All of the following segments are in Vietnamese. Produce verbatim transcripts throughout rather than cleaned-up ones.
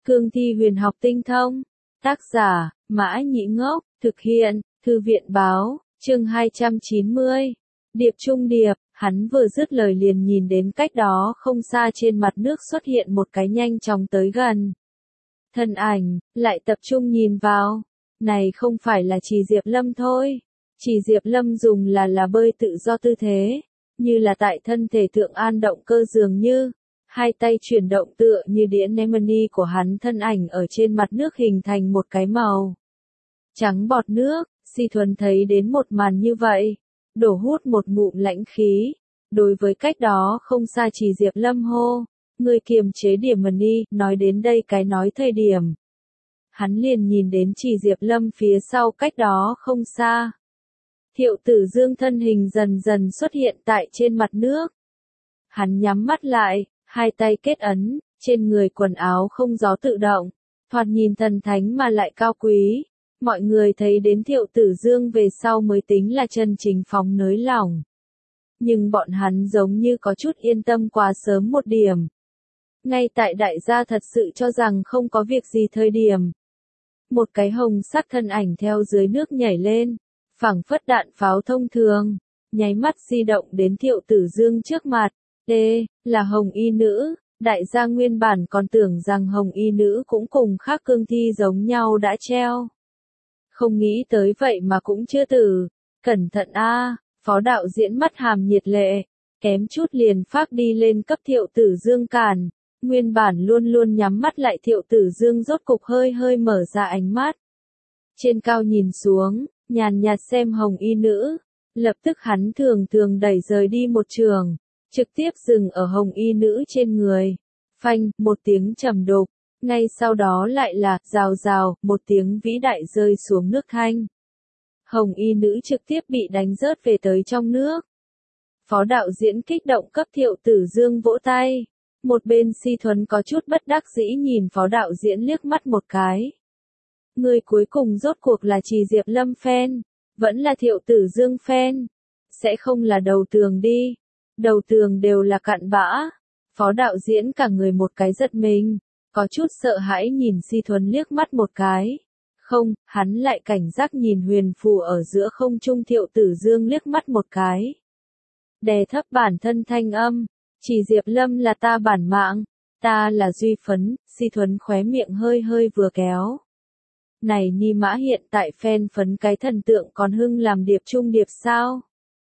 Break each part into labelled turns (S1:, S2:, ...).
S1: Cương thi huyền học tinh thông. Tác giả, Mã Nhĩ Ngốc, thực hiện, Thư viện Báo, chương hai trăm chín mươi. Điệp trung điệp, hắn vừa dứt lời liền nhìn đến cách đó không xa trên mặt nước xuất hiện một cái nhanh chóng tới gần. Thân ảnh, lại tập trung nhìn vào. Này không phải là Trì Diệp Lâm thôi. Trì Diệp Lâm dùng là là bơi tự do tư thế, như là tại thân thể thượng an động cơ dường như. Hai tay chuyển động tựa như đĩa Nemani của hắn, thân ảnh ở trên mặt nước hình thành một cái màu trắng bọt nước. Si Thuần thấy đến một màn như vậy, đổ hút một ngụm lãnh khí. Đối với cách đó không xa Trì Diệp Lâm hô, người kiềm chế điểm Mani, nói đến đây cái nói thời điểm. Hắn liền nhìn đến Trì Diệp Lâm phía sau cách đó không xa. Thiệu Tử Dương thân hình dần dần xuất hiện tại trên mặt nước. Hắn nhắm mắt lại, hai tay kết ấn, trên người quần áo không gió tự động, thoạt nhìn thần thánh mà lại cao quý. Mọi người thấy đến Thiệu Tử Dương về sau mới tính là chân chính phóng nới lỏng. Nhưng bọn hắn giống như có chút yên tâm quá sớm một điểm. Ngay tại đại gia thật sự cho rằng không có việc gì thời điểm. Một cái hồng sắc thân ảnh theo dưới nước nhảy lên, phảng phất đạn pháo thông thường, nháy mắt di động đến Thiệu Tử Dương trước mặt. Ê, là hồng y nữ. Đại gia nguyên bản còn tưởng rằng hồng y nữ cũng cùng khác cương thi giống nhau đã treo. Không nghĩ tới vậy mà cũng chưa tử. Cẩn thận a, phó đạo diễn mắt hàm nhiệt lệ, kém chút liền phát đi lên cấp Thiệu Tử Dương cản. Nguyên bản luôn luôn nhắm mắt lại Thiệu Tử Dương rốt cục hơi hơi mở ra ánh mắt. Trên cao nhìn xuống, nhàn nhạt xem hồng y nữ. Lập tức hắn thường thường đẩy rời đi một trường, trực tiếp dừng ở hồng y nữ trên người. Phanh, một tiếng trầm đục. Ngay sau đó lại là, rào rào, một tiếng vĩ đại rơi xuống nước thanh. Hồng y nữ trực tiếp bị đánh rớt về tới trong nước. Phó đạo diễn kích động cấp Thiệu Tử Dương vỗ tay. Một bên Si Thuần có chút bất đắc dĩ nhìn phó đạo diễn liếc mắt một cái. Người cuối cùng rốt cuộc là Trì Diệp Lâm fan, vẫn là Thiệu Tử Dương fan. Sẽ không là đầu tường đi. Đầu tường đều là cặn bã. Phó đạo diễn cả người một cái giật mình. Có chút sợ hãi nhìn Si Thuần liếc mắt một cái. Không, hắn lại cảnh giác nhìn huyền phù ở giữa không trung Thiệu Tử Dương liếc mắt một cái. Đè thấp bản thân thanh âm. Trì Diệp Lâm là ta bản mạng. Ta là Duy Phấn. Si Thuần khóe miệng hơi hơi vừa kéo. Này Ni Mã hiện tại fan phấn cái thần tượng còn hưng làm điệp trung điệp sao?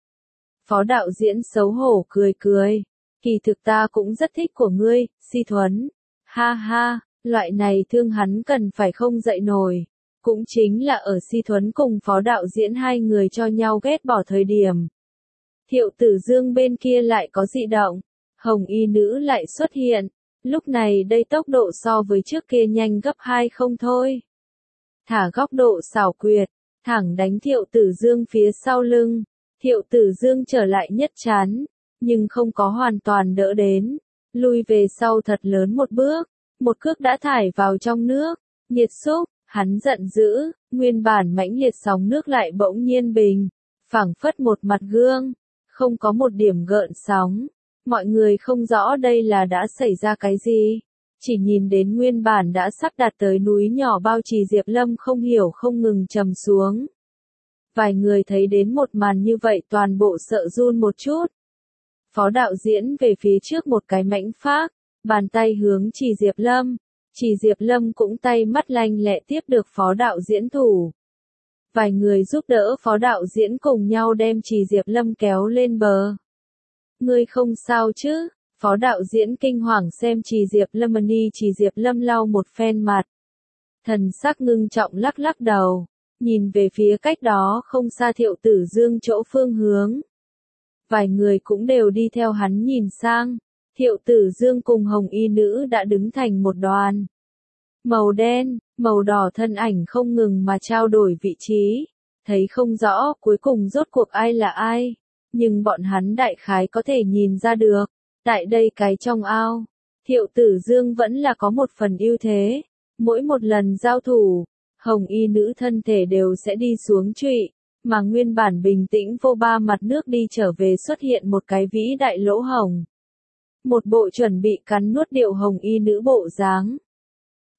S1: Phó đạo diễn xấu hổ cười cười. Kỳ thực ta cũng rất thích của ngươi, Si Thuần. Ha ha, loại này thương hắn cần phải không dậy nổi. Cũng chính là ở Si Thuần cùng phó đạo diễn hai người cho nhau ghét bỏ thời điểm. Thiệu Tử Dương bên kia lại có dị động. Hồng y nữ lại xuất hiện. Lúc này đây tốc độ so với trước kia nhanh gấp hai không thôi. Thả góc độ xảo quyệt, thẳng đánh Thiệu Tử Dương phía sau lưng. Thiệu Tử Dương trở lại nhất chán, nhưng không có hoàn toàn đỡ đến. Lui về sau thật lớn một bước, một cước đã thải vào trong nước. Nhiệt xúc, hắn giận dữ, nguyên bản mãnh liệt sóng nước lại bỗng nhiên bình, phảng phất một mặt gương, không có một điểm gợn sóng. Mọi người không rõ đây là đã xảy ra cái gì. Chỉ nhìn đến nguyên bản đã sắp đạt tới núi nhỏ bao Trì Diệp Lâm không hiểu không ngừng trầm xuống. Vài người thấy đến một màn như vậy toàn bộ sợ run một chút. Phó đạo diễn về phía trước một cái mãnh phác, bàn tay hướng Trì Diệp Lâm. Trì Diệp Lâm cũng tay mắt lanh lẹ tiếp được phó đạo diễn thủ. Vài người giúp đỡ phó đạo diễn cùng nhau đem Trì Diệp Lâm kéo lên bờ. Ngươi không sao chứ? Phó đạo diễn kinh hoàng xem Trì Diệp Lâm Mani. Trì Diệp Lâm lau một phen mặt. Thần sắc ngưng trọng lắc lắc đầu. Nhìn về phía cách đó không xa Thiệu Tử Dương chỗ phương hướng. Vài người cũng đều đi theo hắn nhìn sang. Thiệu Tử Dương cùng hồng y nữ đã đứng thành một đoàn. Màu đen, màu đỏ thân ảnh không ngừng mà trao đổi vị trí. Thấy không rõ cuối cùng rốt cuộc ai là ai. Nhưng bọn hắn đại khái có thể nhìn ra được. Tại đây cái trong ao, Thiệu Tử Dương vẫn là có một phần ưu thế. Mỗi một lần giao thủ, hồng y nữ thân thể đều sẽ đi xuống trụy. Mà nguyên bản bình tĩnh vô ba mặt nước đi trở về xuất hiện một cái vĩ đại lỗ hồng. Một bộ chuẩn bị cắn nuốt điệu hồng y nữ bộ dáng.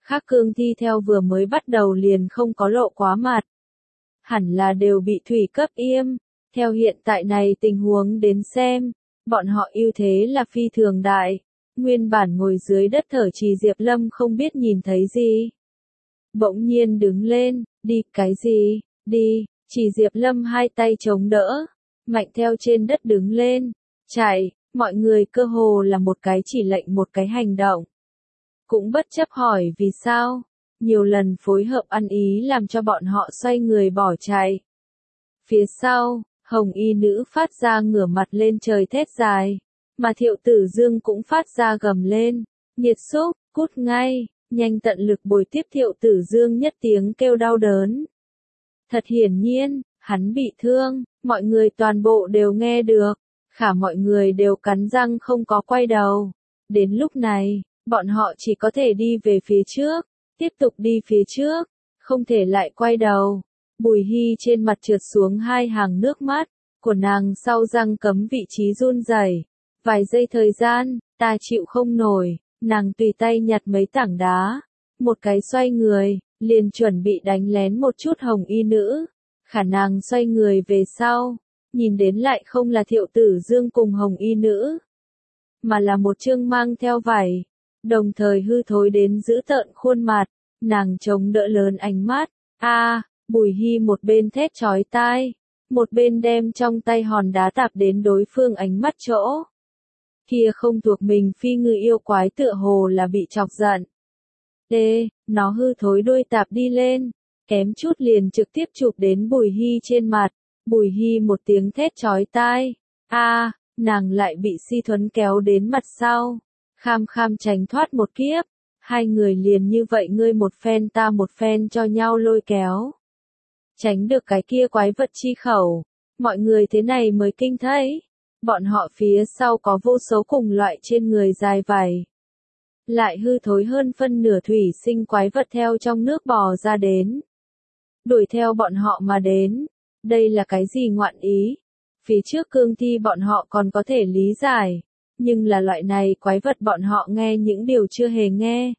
S1: Khác cương thi theo vừa mới bắt đầu liền không có lộ quá mặt. Hẳn là đều bị thủy cấp yêm. Theo hiện tại này tình huống đến xem, bọn họ ưu thế là phi thường đại. Nguyên bản ngồi dưới đất thở trì Diệp Lâm không biết nhìn thấy gì. Bỗng nhiên đứng lên, đi, cái gì, đi, chỉ Diệp Lâm hai tay chống đỡ, mạnh theo trên đất đứng lên, chạy, mọi người cơ hồ là một cái chỉ lệnh một cái hành động. Cũng bất chấp hỏi vì sao, nhiều lần phối hợp ăn ý làm cho bọn họ xoay người bỏ chạy. Phía sau, hồng y nữ phát ra ngửa mặt lên trời thét dài, mà Thiệu Tử Dương cũng phát ra gầm lên, nhiệt xúc, cút ngay, nhanh tận lực bồi tiếp Thiệu Tử Dương nhất tiếng kêu đau đớn. Thật hiển nhiên, hắn bị thương, mọi người toàn bộ đều nghe được, khả mọi người đều cắn răng không có quay đầu. Đến lúc này, bọn họ chỉ có thể đi về phía trước, tiếp tục đi phía trước, không thể lại quay đầu. Bùi Hy trên mặt trượt xuống hai hàng nước mắt, của nàng sau răng cấm vị trí run rẩy. Vài giây thời gian, ta chịu không nổi, nàng tùy tay nhặt mấy tảng đá, một cái xoay người, liền chuẩn bị đánh lén một chút hồng y nữ. Khả năng xoay người về sau, nhìn đến lại không là Thiệu Tử Dương cùng hồng y nữ, mà là một trương mang theo vải, đồng thời hư thối đến giữ tợn khuôn mặt, nàng chống đỡ lớn ánh mắt, a à, Bùi Hy một bên thét chói tai, một bên đem trong tay hòn đá tạp đến đối phương ánh mắt chỗ. Kia không thuộc mình phi ngư yêu quái tựa hồ là bị chọc giận. Ê, nó hư thối đuôi tạp đi lên, kém chút liền trực tiếp chụp đến Bùi Hy trên mặt. Bùi Hy một tiếng thét chói tai, a à, nàng lại bị Si Thuấn kéo đến mặt sau, kham kham tránh thoát một kiếp, hai người liền như vậy ngươi một phen ta một phen cho nhau lôi kéo. Tránh được cái kia quái vật chi khẩu, mọi người thế này mới kinh thấy, bọn họ phía sau có vô số cùng loại trên người dài vải. Lại hư thối hơn phân nửa thủy sinh quái vật theo trong nước bò ra đến. Đuổi theo bọn họ mà đến. Đây là cái gì ngoạn ý? Phía trước cương thi bọn họ còn có thể lý giải. Nhưng là loại này quái vật bọn họ nghe những điều chưa hề nghe.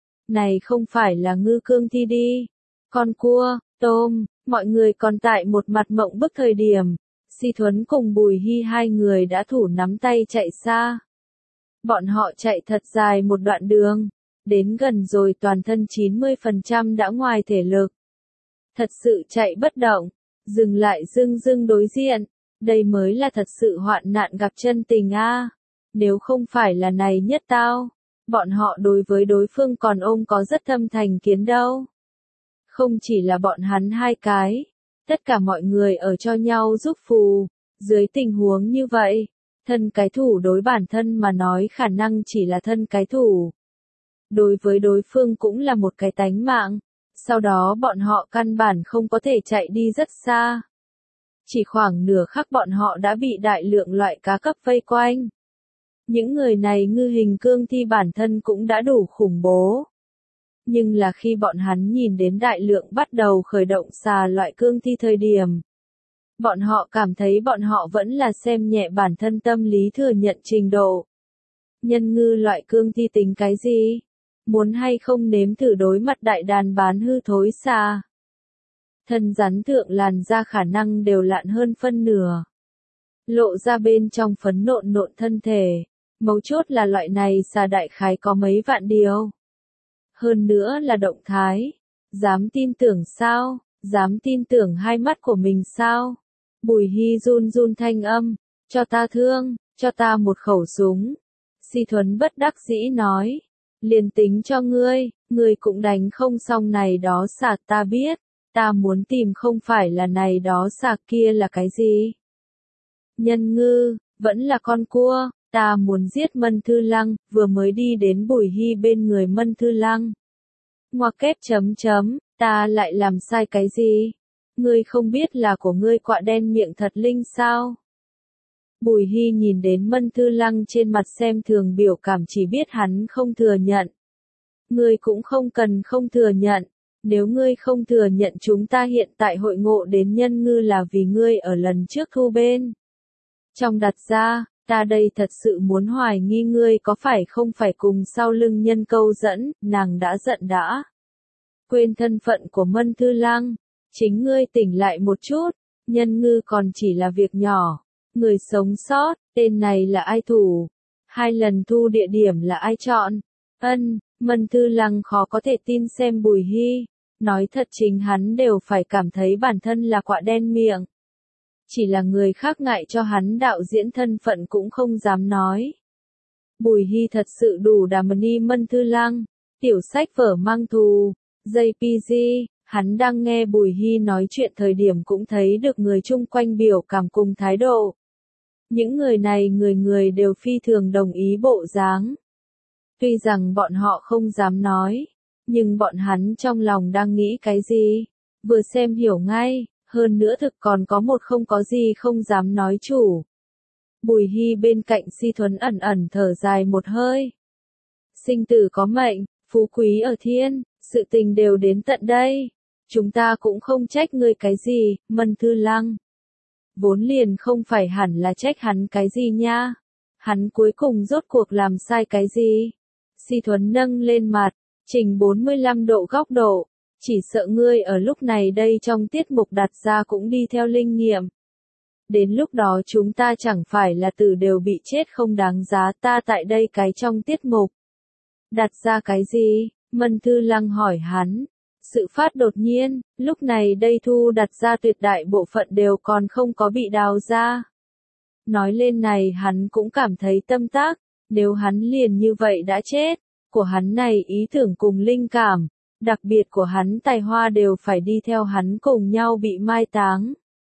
S1: Này không phải là ngư cương thi đi. Con cua, tôm, mọi người còn tại một mặt mộng bức thời điểm. Si Thuấn cùng Bùi Hy hai người đã thủ nắm tay chạy xa. Bọn họ chạy thật dài một đoạn đường. Đến gần rồi toàn thân chín mươi phần trăm đã ngoài thể lực. Thật sự chạy bất động. Dừng lại dưng dưng đối diện, đây mới là thật sự hoạn nạn gặp chân tình a. À. Nếu không phải là này nhất tao, bọn họ đối với đối phương còn ôm có rất thâm thành kiến đâu. Không chỉ là bọn hắn hai cái, tất cả mọi người ở cho nhau giúp phù, dưới tình huống như vậy, thân cái thủ đối bản thân mà nói khả năng chỉ là thân cái thủ. Đối với đối phương cũng là một cái tánh mạng. Sau đó bọn họ căn bản không có thể chạy đi rất xa. Chỉ khoảng nửa khắc bọn họ đã bị đại lượng loại cá cấp vây quanh. Những người này ngư hình cương thi bản thân cũng đã đủ khủng bố. Nhưng là khi bọn hắn nhìn đến đại lượng bắt đầu khởi động xà loại cương thi thời điểm. Bọn họ cảm thấy bọn họ vẫn là xem nhẹ bản thân tâm lý thừa nhận trình độ. Nhân ngư loại cương thi tính cái gì? Muốn hay không nếm thử đối mặt đại đàn bán hư thối xà. Thân rắn thượng làn da khả năng đều lạn hơn phân nửa. Lộ ra bên trong phấn nộn nộn thân thể. Mấu chốt là loại này xà đại khái có mấy vạn điều. Hơn nữa là động thái. Dám tin tưởng sao? Dám tin tưởng hai mắt của mình sao? Bùi Hy run run thanh âm. Cho ta thương, cho ta một khẩu súng. Si Thuấn bất đắc dĩ nói. Liền tính cho ngươi, ngươi cũng đánh không xong này đó sạc ta biết, ta muốn tìm không phải là này đó sạc kia là cái gì. Nhân ngư, vẫn là con cua, ta muốn giết Mân Thư Lăng, vừa mới đi đến Bùi Hy bên người Mân Thư Lăng. Ngoặc kép chấm chấm, ta lại làm sai cái gì? Ngươi không biết là của ngươi quạ đen miệng thật linh sao? Bùi Hy nhìn đến Mân Thư Lăng trên mặt xem thường biểu cảm chỉ biết hắn không thừa nhận. Ngươi cũng không cần không thừa nhận, nếu ngươi không thừa nhận chúng ta hiện tại hội ngộ đến nhân ngư là vì ngươi ở lần trước thu bên. Trong đặt ra, Ta đây thật sự muốn hoài nghi ngươi có phải không phải cùng sau lưng nhân câu dẫn, nàng đã giận đã. Quên thân phận của Mân Thư Lăng, chính ngươi tỉnh lại một chút, nhân ngư còn chỉ là việc nhỏ. Người sống sót, tên này là ai thủ? Hai lần thu địa điểm là ai chọn? Ân, Mân Thư Lăng khó có thể tin xem Bùi Hy. Nói thật chính hắn đều phải cảm thấy bản thân là quạ đen miệng. Chỉ là người khác ngại cho hắn đạo diễn thân phận cũng không dám nói. Bùi Hy thật sự đủ đà mani Mân Thư Lăng. Tiểu sách vở mang thù. gi pê giê, hắn đang nghe Bùi Hy nói chuyện thời điểm cũng thấy được người chung quanh biểu cảm cùng thái độ. Những người này người người đều phi thường đồng ý bộ dáng. Tuy rằng bọn họ không dám nói, nhưng bọn hắn trong lòng đang nghĩ cái gì, vừa xem hiểu ngay, hơn nữa thực còn có một không có gì không dám nói chủ. Bùi Hy bên cạnh Si Thuấn ẩn ẩn thở dài một hơi. Sinh tử có mệnh, phú quý ở thiên, sự tình đều đến tận đây. Chúng ta cũng không trách ngươi cái gì, Mân Thư Lăng. Vốn liền không phải hẳn là trách hắn cái gì nha. Hắn cuối cùng rốt cuộc làm sai cái gì? Si Thuấn nâng lên mặt, chỉnh bốn mươi lăm độ góc độ. Chỉ sợ ngươi ở lúc này đây trong tiết mục đặt ra cũng đi theo linh nghiệm. Đến lúc đó chúng ta chẳng phải là tử đều bị chết không đáng giá ta tại đây cái trong tiết mục. Đặt ra cái gì? Mân Thư Lăng hỏi hắn. Sự phát đột nhiên, lúc này đây thu đặt ra tuyệt đại bộ phận đều còn không có bị đào ra. Nói lên này hắn cũng cảm thấy tâm tác, nếu hắn liền như vậy đã chết, của hắn này ý tưởng cùng linh cảm, đặc biệt của hắn tài hoa đều phải đi theo hắn cùng nhau bị mai táng.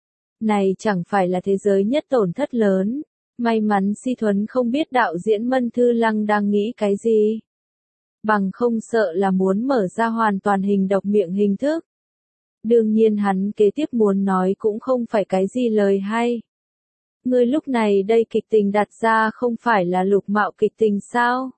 S1: Này chẳng phải là thế giới nhất tổn thất lớn, may mắn Si Thuấn không biết đạo diễn Mân Thư Lăng đang nghĩ cái gì. Bằng không sợ là muốn mở ra hoàn toàn hình độc miệng hình thức. Đương nhiên hắn kế tiếp muốn nói cũng không phải cái gì lời hay. Ngươi lúc này đây kịch tình đặt ra không phải là lục mạo kịch tình sao?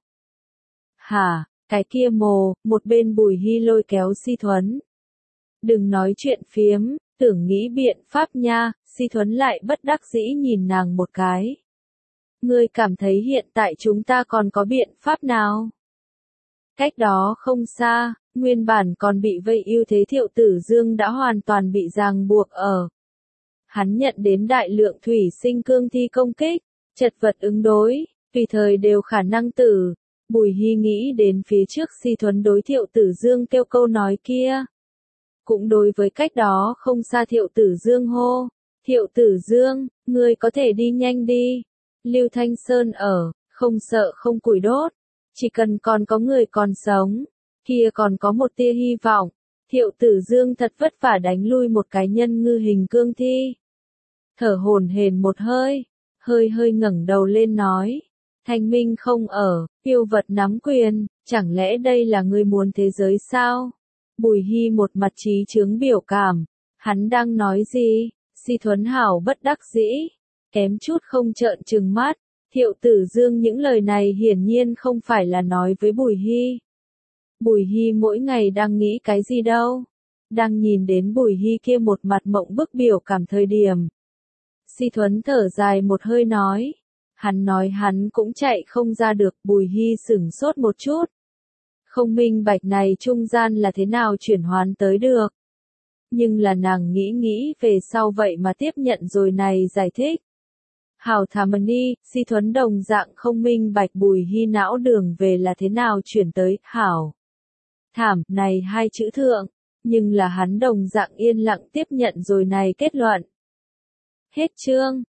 S1: Hả, cái kia mồ, một bên Bùi Hy lôi kéo Si Thuấn. Đừng nói chuyện phiếm, tưởng nghĩ biện pháp nha, Si Thuấn lại bất đắc dĩ nhìn nàng một cái. Ngươi cảm thấy hiện tại chúng ta còn có biện pháp nào? Cách đó không xa, nguyên bản còn bị vây ưu thế Thiệu Tử Dương đã hoàn toàn bị ràng buộc ở. Hắn nhận đến đại lượng thủy sinh cương thi công kích, chật vật ứng đối, tùy thời đều khả năng tử. Bùi Hy nghĩ đến phía trước Si Thuấn đối Thiệu Tử Dương kêu câu nói kia. Cũng đối với cách đó không xa Thiệu Tử Dương hô. Thiệu Tử Dương, ngươi có thể đi nhanh đi. Lưu Thanh Sơn ở, không sợ không củi đốt. Chỉ cần còn có người còn sống, kia còn có một tia hy vọng. Thiệu Tử Dương thật vất vả đánh lui một cái nhân ngư hình cương thi. Thở hổn hển một hơi, hơi hơi ngẩng đầu lên nói. Thanh Minh không ở, yêu vật nắm quyền, chẳng lẽ đây là người muốn thế giới sao? Bùi Hy một mặt trí chướng biểu cảm, hắn đang nói gì? Si Thuấn Hảo bất đắc dĩ, kém chút không trợn trừng mắt. Thiệu Tử Dương những lời này hiển nhiên không phải là nói với Bùi Hy. Bùi Hy mỗi ngày đang nghĩ cái gì đâu? Đang nhìn đến Bùi Hy kia một mặt mộng bức biểu cảm thời điểm. Si Thuấn thở dài một hơi nói. Hắn nói hắn cũng chạy không ra được. Bùi Hy sửng sốt một chút. Không minh bạch này trung gian là thế nào chuyển hoán tới được. Nhưng là nàng nghĩ nghĩ về sau vậy mà tiếp nhận rồi này giải thích. Hảo thà mani, Si Thuấn đồng dạng không minh bạch Bùi Hy não đường về là thế nào chuyển tới, hảo. Thảm, này hai chữ thượng, nhưng là hắn đồng dạng yên lặng tiếp nhận rồi này kết luận. Hết chương.